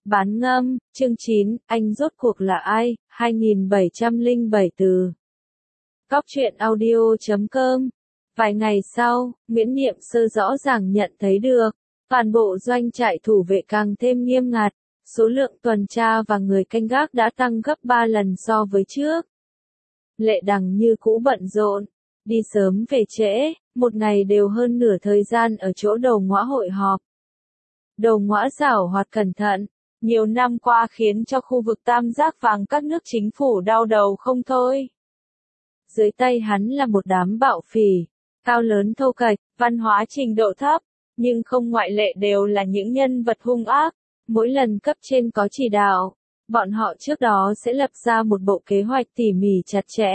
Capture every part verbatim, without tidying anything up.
Bán ngâm, chương chín, anh rốt cuộc là ai, hai nghìn bảy trăm lẻ bảy từ. Cóc truyện audio chấm com. Vài ngày sau, Nguyễn Niệm Sơ rõ ràng nhận thấy được, toàn bộ doanh trại thủ vệ càng thêm nghiêm ngặt, số lượng tuần tra và người canh gác đã tăng gấp ba lần so với trước. Lệ Đằng như cũ bận rộn, đi sớm về trễ, một ngày đều hơn nửa thời gian ở chỗ đầu ngõ hội họp. Đầu ngõ giảo hoạt cẩn thận, nhiều năm qua khiến cho khu vực tam giác vàng các nước chính phủ đau đầu không thôi. Dưới tay hắn là một đám bạo phỉ, cao lớn thô kệch, văn hóa trình độ thấp, nhưng không ngoại lệ đều là những nhân vật hung ác. Mỗi lần cấp trên có chỉ đạo, bọn họ trước đó sẽ lập ra một bộ kế hoạch tỉ mỉ chặt chẽ.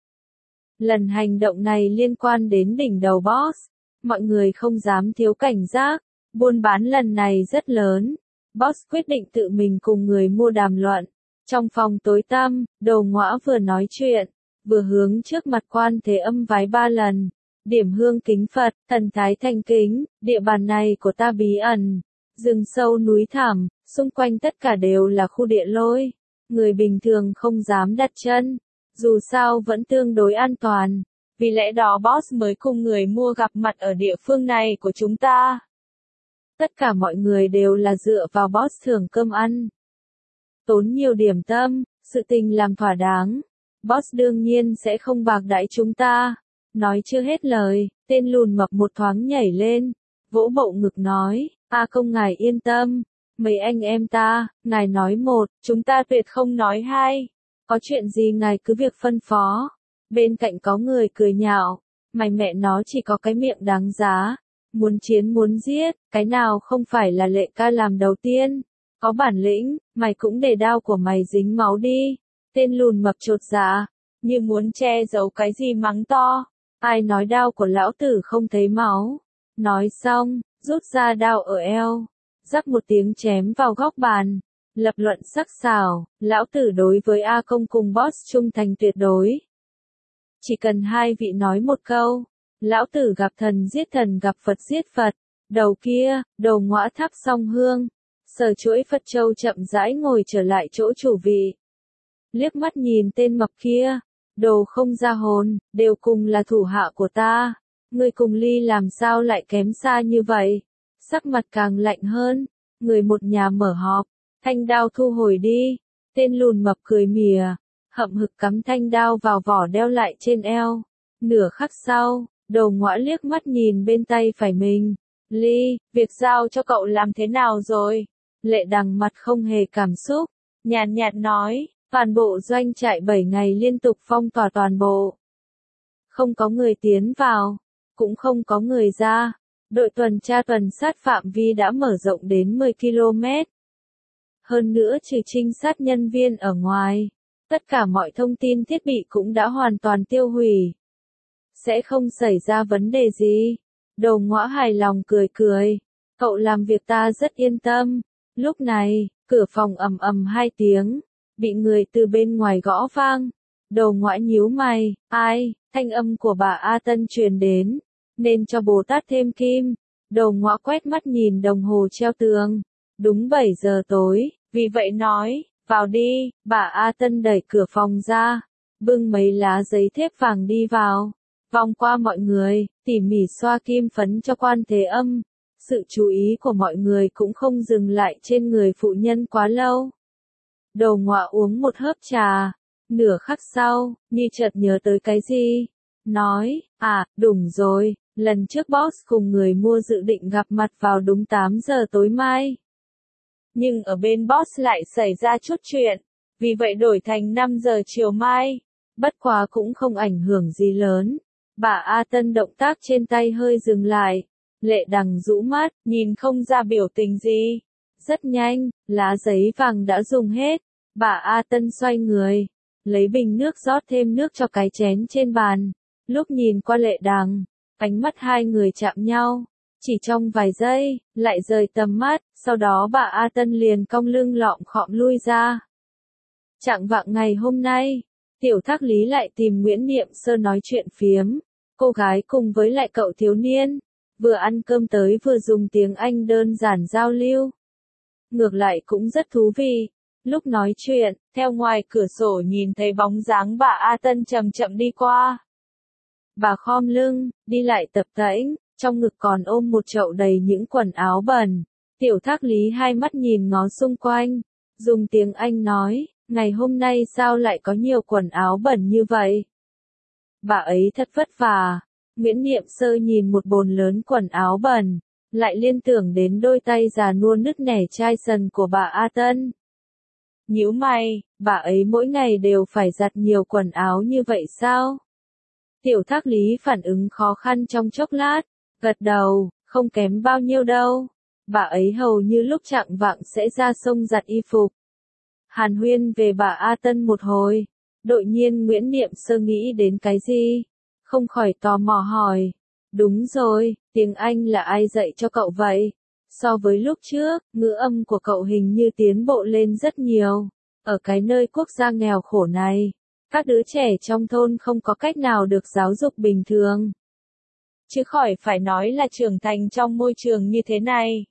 Lần hành động này liên quan đến đỉnh đầu boss, mọi người không dám thiếu cảnh giác, buôn bán lần này rất lớn. Boss quyết định tự mình cùng người mua đàm luận. Trong phòng tối tăm, Đầu Ngõa vừa nói chuyện, vừa hướng trước mặt Quan Thế Âm vái ba lần, điểm hương kính Phật, thần thái thanh kính, địa bàn này của ta bí ẩn, rừng sâu núi thẳm, xung quanh tất cả đều là khu địa lôi, người bình thường không dám đặt chân, dù sao vẫn tương đối an toàn, vì lẽ đó boss mới cùng người mua gặp mặt ở địa phương này của chúng ta. Tất cả mọi người đều là dựa vào boss thưởng cơm ăn. Tốn nhiều điểm tâm, sự tình làm thỏa đáng. Boss đương nhiên sẽ không bạc đãi chúng ta. Nói chưa hết lời, tên lùn mập một thoáng nhảy lên, vỗ bộ ngực nói, A Công ngài yên tâm, mấy anh em ta, ngài nói một, chúng ta tuyệt không nói hai. Có chuyện gì ngài cứ việc phân phó. Bên cạnh có người cười nhạo, mày mẹ nó chỉ có cái miệng đáng giá. Muốn chiến muốn giết, cái nào không phải là Lệ ca làm đầu tiên. Có bản lĩnh, mày cũng để đao của mày dính máu đi. Tên lùn mập chột dạ, như muốn che giấu cái gì mắng to. Ai nói đao của lão tử không thấy máu. Nói xong, rút ra đao ở eo, rắc một tiếng chém vào góc bàn. Lập luận sắc sảo, lão tử đối với A Công cùng boss trung thành tuyệt đối. Chỉ cần hai vị nói một câu. Lão tử gặp thần giết thần gặp Phật giết Phật. Đầu kia, Đầu Ngõa thắp xong hương. Sờ chuỗi Phật châu chậm rãi ngồi trở lại chỗ chủ vị. Liếc mắt nhìn tên mập kia. Đồ không ra hồn, đều cùng là thủ hạ của ta. Người cùng Ly làm sao lại kém xa như vậy? Sắc mặt càng lạnh hơn. Người một nhà mở họp. Thanh đao thu hồi đi. Tên lùn mập cười mỉa. Hậm hực cắm thanh đao vào vỏ đeo lại trên eo. Nửa khắc sau. Đầu Ngõa liếc mắt nhìn bên tay phải mình. Ly, việc giao cho cậu làm thế nào rồi? Lệ Đằng mặt không hề cảm xúc. Nhàn nhạt nói, toàn bộ doanh trại bảy ngày liên tục phong tỏa toàn bộ. Không có người tiến vào, cũng không có người ra. Đội tuần tra tuần sát phạm vi đã mở rộng đến mười ki lô mét. Hơn nữa trừ trinh sát nhân viên ở ngoài, tất cả mọi thông tin thiết bị cũng đã hoàn toàn tiêu hủy. Sẽ không xảy ra vấn đề gì. Đầu Ngõa hài lòng cười cười. Cậu làm việc ta rất yên tâm. Lúc này, cửa phòng ầm ầm hai tiếng. Bị người từ bên ngoài gõ vang. Đầu Ngõa nhíu mày. Ai, thanh âm của bà A Tân truyền đến. Nên cho Bồ Tát thêm kim. Đầu Ngõa quét mắt nhìn đồng hồ treo tường. Đúng bảy giờ tối. Vì vậy nói, vào đi. Bà A Tân đẩy cửa phòng ra. Bưng mấy lá giấy thép vàng đi vào. Vòng qua mọi người, tỉ mỉ xoa kim phấn cho Quan Thế Âm. Sự chú ý của mọi người cũng không dừng lại trên người phụ nhân quá lâu. Đầu Ngõa uống một hớp trà. Nửa khắc sau, như chợt nhớ tới cái gì. Nói, à, đúng rồi, lần trước boss cùng người mua dự định gặp mặt vào đúng tám giờ tối mai. Nhưng ở bên boss lại xảy ra chút chuyện. Vì vậy đổi thành năm giờ chiều mai. Bất quá cũng không ảnh hưởng gì lớn. Bà A Tân động tác trên tay hơi dừng lại. Lệ Đằng rũ mắt, nhìn không ra biểu tình gì. Rất nhanh, lá giấy vàng đã dùng hết. Bà A Tân xoay người, lấy bình nước rót thêm nước cho cái chén trên bàn. Lúc nhìn qua Lệ Đằng, ánh mắt hai người chạm nhau. Chỉ trong vài giây, lại rời tầm mắt, sau đó bà A Tân liền cong lưng lọm khọm lui ra. Chạng vạng ngày hôm nay, Tiểu Thác Lý lại tìm Nguyễn Niệm Sơ nói chuyện phiếm. Cô gái cùng với lại cậu thiếu niên, vừa ăn cơm tới vừa dùng tiếng Anh đơn giản giao lưu. ngược lại cũng rất thú vị. Lúc nói chuyện, theo ngoài cửa sổ nhìn thấy bóng dáng bà A Tân chậm chậm đi qua. Bà khom lưng, đi lại tập tễnh, trong ngực còn ôm một chậu đầy những quần áo bẩn. Tiểu Thác Lý hai mắt nhìn ngó xung quanh, dùng tiếng Anh nói, ngày hôm nay sao lại có nhiều quần áo bẩn như vậy? Bà ấy thật vất vả. Nguyễn Niệm Sơ nhìn một bồn lớn quần áo bẩn, lại liên tưởng đến đôi tay già nua nứt nẻ chai sần của bà A Tân. Nhíu mày, bà ấy mỗi ngày đều phải giặt nhiều quần áo như vậy sao? Tiểu Thác Lý phản ứng khó khăn trong chốc lát, gật đầu, không kém bao nhiêu đâu. Bà ấy hầu như lúc chạng vạng sẽ ra sông giặt y phục. Hàn huyên về bà A Tân một hồi, đột nhiên Nguyễn Niệm Sơ nghĩ đến cái gì? Không khỏi tò mò hỏi. Đúng rồi, tiếng Anh là ai dạy cho cậu vậy? So với lúc trước, ngữ âm của cậu hình như tiến bộ lên rất nhiều. Ở cái nơi quốc gia nghèo khổ này, các đứa trẻ trong thôn không có cách nào được giáo dục bình thường. Chứ khỏi phải nói là trưởng thành trong môi trường như thế này.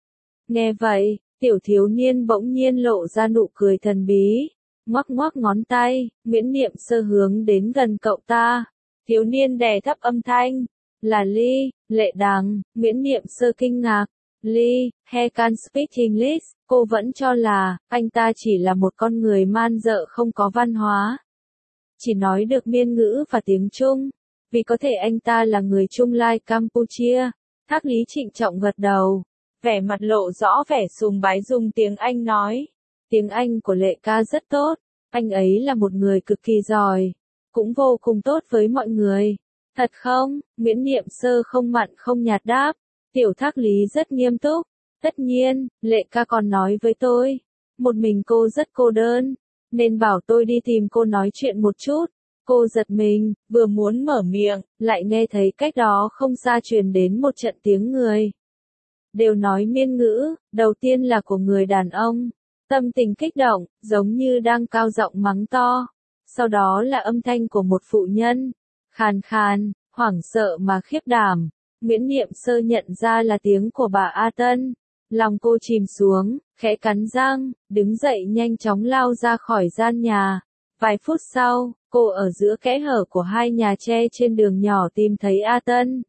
Nghe vậy, tiểu thiếu niên bỗng nhiên lộ ra nụ cười thần bí, ngoắc ngoắc ngón tay, Nguyễn Niệm Sơ hướng đến gần cậu ta. Thiếu niên đè thấp âm thanh, là Ly, Lệ Đằng. Nguyễn Niệm Sơ kinh ngạc, Ly, he can speak English, cô vẫn cho là, anh ta chỉ là một con người man dợ không có văn hóa. Chỉ nói được miên ngữ và tiếng Trung, vì có thể anh ta là người Trung Lai Campuchia. Thác Lý trịnh trọng gật đầu, vẻ mặt lộ rõ vẻ sùng bái dùng tiếng Anh nói. Tiếng Anh của Lệ ca rất tốt, anh ấy là một người cực kỳ giỏi, cũng vô cùng tốt với mọi người. Thật không? Nguyễn Niệm Sơ không mặn không nhạt đáp. Tiểu Thác Lý rất nghiêm túc. Tất nhiên, Lệ ca còn nói với tôi, một mình cô rất cô đơn, nên bảo tôi đi tìm cô nói chuyện một chút. Cô giật mình, vừa muốn mở miệng, lại nghe thấy cách đó không xa truyền đến một trận tiếng người. Đều nói miên ngữ, đầu tiên là của người đàn ông, tâm tình kích động, giống như đang cao giọng mắng to. Sau đó là âm thanh của một phụ nhân, khàn khàn, hoảng sợ mà khiếp đảm. Nguyễn Niệm Sơ nhận ra là tiếng của bà A Tân. Lòng cô chìm xuống, khẽ cắn răng, đứng dậy nhanh chóng lao ra khỏi gian nhà. Vài phút sau, cô ở giữa kẽ hở của hai nhà tre trên đường nhỏ tìm thấy A Tân.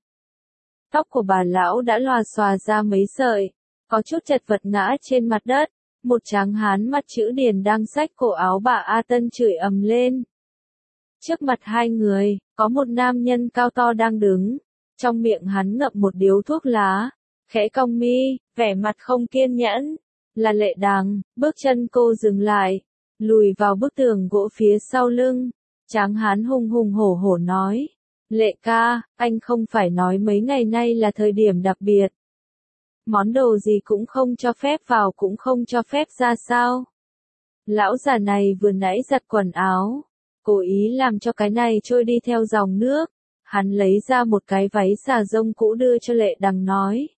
Tóc của bà lão đã lòa xòa ra mấy sợi, có chút chật vật ngã trên mặt đất. Một tráng hán mặt chữ điền đang xách cổ áo bà A Tân chửi ầm lên. Trước mặt hai người, có một nam nhân cao to đang đứng, trong miệng hắn ngậm một điếu thuốc lá, khẽ cong mi, vẻ mặt không kiên nhẫn. Là Lệ Đằng. Bước chân cô dừng lại, lùi vào bức tường gỗ phía sau lưng. Tráng hán hùng hùng hổ hổ nói, Lệ ca, anh không phải nói mấy ngày nay là thời điểm đặc biệt. Món đồ gì cũng không cho phép vào cũng không cho phép ra sao? Lão già này vừa nãy giặt quần áo, cố ý làm cho cái này trôi đi theo dòng nước. Hắn lấy ra một cái váy xà rông cũ đưa cho Lệ Đằng nói.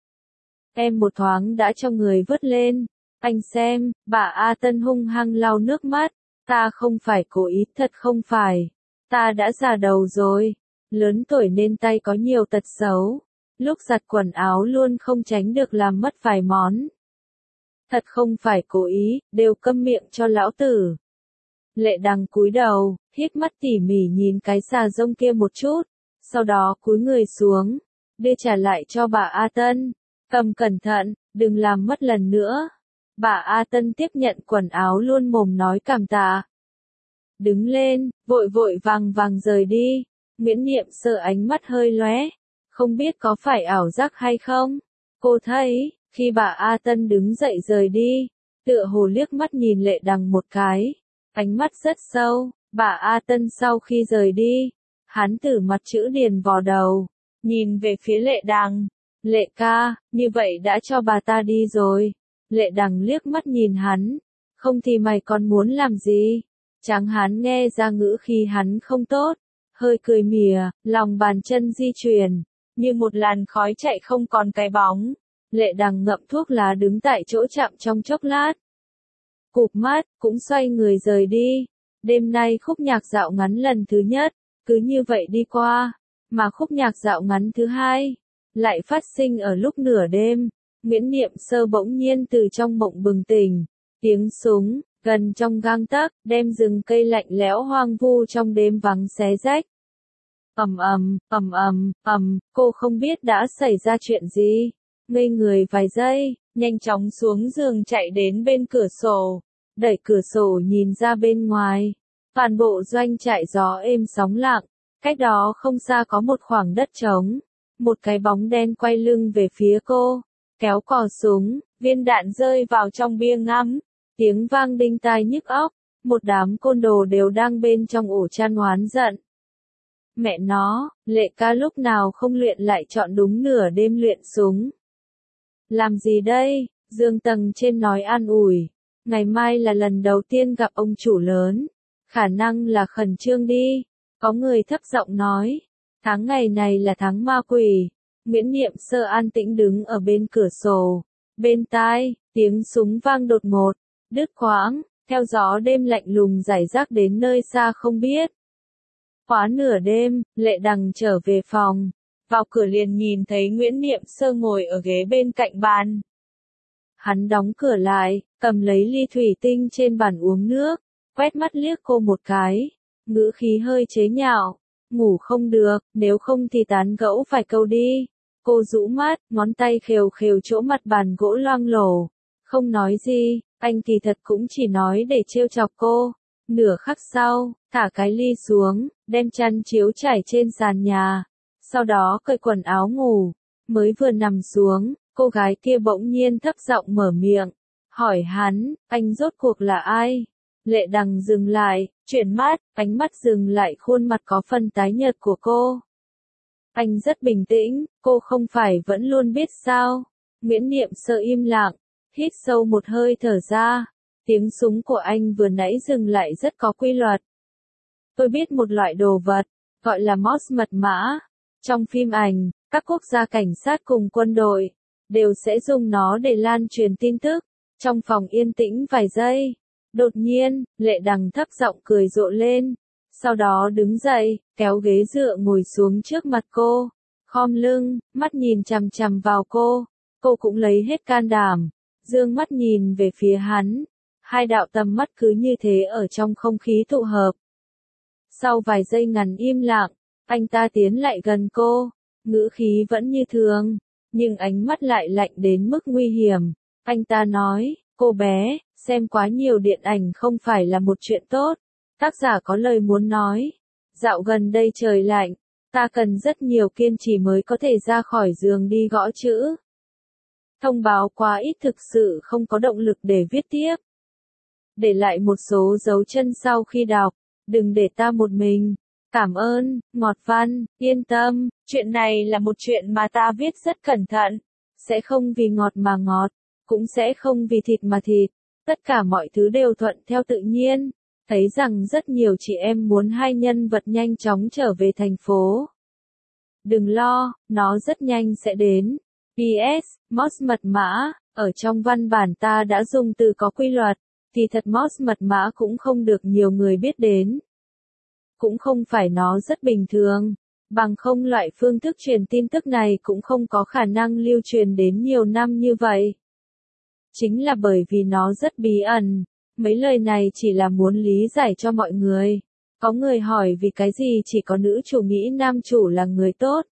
Em một thoáng đã cho người vớt lên. Anh xem, bà A Tân hung hăng lau nước mắt. Ta không phải cố ý, thật không phải. Ta đã già đầu rồi. Lớn tuổi nên tay có nhiều tật xấu. Lúc giặt quần áo luôn không tránh được làm mất vài món. Thật không phải cố ý, đều câm miệng cho lão tử. Lệ Đằng cúi đầu, hít mắt tỉ mỉ nhìn cái xà rông kia một chút. Sau đó cúi người xuống, đưa trả lại cho bà A Tân. Cầm cẩn thận, đừng làm mất lần nữa. Bà A Tân tiếp nhận quần áo luôn mồm nói cảm tạ. Đứng lên, vội vội vàng vàng rời đi. Nguyễn Niệm Sơ ánh mắt hơi lóe, không biết có phải ảo giác hay không. Cô thấy, khi bà A Tân đứng dậy rời đi, tựa hồ liếc mắt nhìn Lệ Đằng một cái, ánh mắt rất sâu. Bà A Tân sau khi rời đi, hắn từ mặt chữ điền vò đầu, nhìn về phía Lệ Đằng. Lệ ca, như vậy đã cho bà ta đi rồi. Lệ Đằng liếc mắt nhìn hắn, không thì mày còn muốn làm gì? Tráng hán nghe ra ngữ khi hắn không tốt, hơi cười mỉa, lòng bàn chân di chuyển, như một làn khói chạy không còn cái bóng. Lệ Đằng ngậm thuốc lá đứng tại chỗ chạm trong chốc lát. Cụp mắt, cũng xoay người rời đi. Đêm nay khúc nhạc dạo ngắn lần thứ nhất, cứ như vậy đi qua, mà khúc nhạc dạo ngắn thứ hai, lại phát sinh ở lúc nửa đêm. Nguyễn Niệm Sơ bỗng nhiên từ trong mộng bừng tỉnh, tiếng súng, gần trong gang tấc, đem rừng cây lạnh lẽo hoang vu trong đêm vắng xé rách. Ầm ầm, ầm ầm, ầm, cô không biết đã xảy ra chuyện gì, ngây người vài giây, nhanh chóng xuống giường chạy đến bên cửa sổ, đẩy cửa sổ nhìn ra bên ngoài. Toàn bộ doanh trại gió êm sóng lặng, cách đó không xa có một khoảng đất trống, một cái bóng đen quay lưng về phía cô, kéo cò súng, viên đạn rơi vào trong bia ngắm, tiếng vang đinh tai nhức óc, một đám côn đồ đều đang bên trong ổ chăn oán giận. Mẹ nó, Lệ ca lúc nào không luyện lại chọn đúng nửa đêm luyện súng. Làm gì đây? Dương tầng trên nói an ủi, ngày mai là lần đầu tiên gặp ông chủ lớn, khả năng là khẩn trương đi. Có người thấp giọng nói, tháng ngày này là tháng ma quỷ. Nguyễn Niệm Sơ an tĩnh đứng ở bên cửa sổ, bên tai, tiếng súng vang đột ngột, đứt quãng, theo gió đêm lạnh lùng rải rác đến nơi xa không biết. Quá nửa đêm, Lệ Đằng trở về phòng, vào cửa liền nhìn thấy Nguyễn Niệm Sơ ngồi ở ghế bên cạnh bàn. Hắn đóng cửa lại, cầm lấy ly thủy tinh trên bàn uống nước, quét mắt liếc cô một cái, ngữ khí hơi chế nhạo, ngủ không được, nếu không thì tán gẫu vài câu đi. Cô rũ mắt, ngón tay khều khều chỗ mặt bàn gỗ loang lổ, không nói gì, anh kỳ thật cũng chỉ nói để trêu chọc cô. Nửa khắc sau, thả cái ly xuống, đem chăn chiếu trải trên sàn nhà, sau đó cởi quần áo ngủ, mới vừa nằm xuống, cô gái kia bỗng nhiên thấp giọng mở miệng, hỏi hắn, anh rốt cuộc là ai? Lệ Đằng dừng lại, chuyển mắt, ánh mắt dừng lại khuôn mặt có phần tái nhợt của cô. Anh rất bình tĩnh, cô không phải vẫn luôn biết sao? Nguyễn Niệm Sơ im lặng, hít sâu một hơi thở ra, tiếng súng của anh vừa nãy dừng lại rất có quy luật. Tôi biết một loại đồ vật, gọi là mouse mật mã. Trong phim ảnh, các quốc gia cảnh sát cùng quân đội, đều sẽ dùng nó để lan truyền tin tức. Trong phòng yên tĩnh vài giây, đột nhiên, Lệ Đằng thấp giọng cười rộ lên, sau đó đứng dậy, kéo ghế dựa ngồi xuống trước mặt cô, khom lưng, mắt nhìn chằm chằm vào cô, cô cũng lấy hết can đảm, dương mắt nhìn về phía hắn, hai đạo tầm mắt cứ như thế ở trong không khí tụ hợp. Sau vài giây ngắn im lặng, anh ta tiến lại gần cô, ngữ khí vẫn như thường, nhưng ánh mắt lại lạnh đến mức nguy hiểm. Anh ta nói, cô bé, xem quá nhiều điện ảnh không phải là một chuyện tốt. Tác giả có lời muốn nói. Dạo gần đây trời lạnh, ta cần rất nhiều kiên trì mới có thể ra khỏi giường đi gõ chữ. Thông báo quá ít thực sự không có động lực để viết tiếp. Để lại một số dấu chân sau khi đọc, đừng để ta một mình. Cảm ơn, Ngọt Văn, yên tâm, chuyện này là một chuyện mà ta viết rất cẩn thận. Sẽ không vì ngọt mà ngọt, cũng sẽ không vì thịt mà thịt. Tất cả mọi thứ đều thuận theo tự nhiên. Thấy rằng rất nhiều chị em muốn hai nhân vật nhanh chóng trở về thành phố. Đừng lo, nó rất nhanh sẽ đến. pê ét, mouse mật mã, ở trong văn bản ta đã dùng từ có quy luật, thì thật mouse mật mã cũng không được nhiều người biết đến. Cũng không phải nó rất bình thường, bằng không loại phương thức truyền tin tức này cũng không có khả năng lưu truyền đến nhiều năm như vậy. Chính là bởi vì nó rất bí ẩn. Mấy lời này chỉ là muốn lý giải cho mọi người. Có người hỏi vì cái gì chỉ có nữ chủ nghĩ nam chủ là người tốt.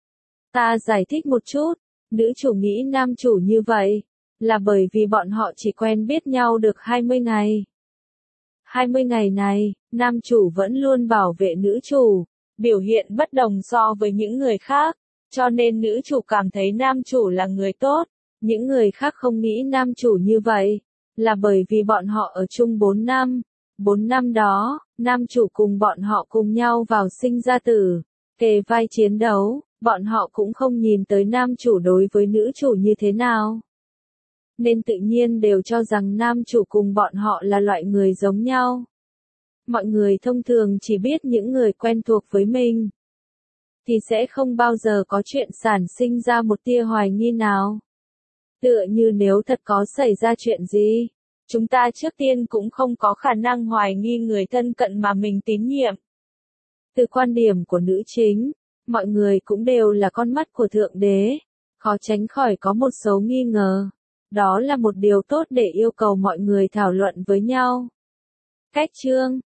Ta giải thích một chút, nữ chủ nghĩ nam chủ như vậy, là bởi vì bọn họ chỉ quen biết nhau được hai mươi ngày. hai mươi ngày này, nam chủ vẫn luôn bảo vệ nữ chủ, biểu hiện bất đồng so với những người khác, cho nên nữ chủ cảm thấy nam chủ là người tốt, những người khác không nghĩ nam chủ như vậy. Là bởi vì bọn họ ở chung bốn năm. bốn năm đó, nam chủ cùng bọn họ cùng nhau vào sinh ra tử, kề vai chiến đấu, bọn họ cũng không nhìn tới nam chủ đối với nữ chủ như thế nào. Nên tự nhiên đều cho rằng nam chủ cùng bọn họ là loại người giống nhau. Mọi người thông thường chỉ biết những người quen thuộc với mình, thì sẽ không bao giờ có chuyện sản sinh ra một tia hoài nghi nào. Tựa như nếu thật có xảy ra chuyện gì, chúng ta trước tiên cũng không có khả năng hoài nghi người thân cận mà mình tín nhiệm. Từ quan điểm của nữ chính, mọi người cũng đều là con mắt của Thượng Đế, khó tránh khỏi có một số nghi ngờ. Đó là một điều tốt để yêu cầu mọi người thảo luận với nhau. Cách chương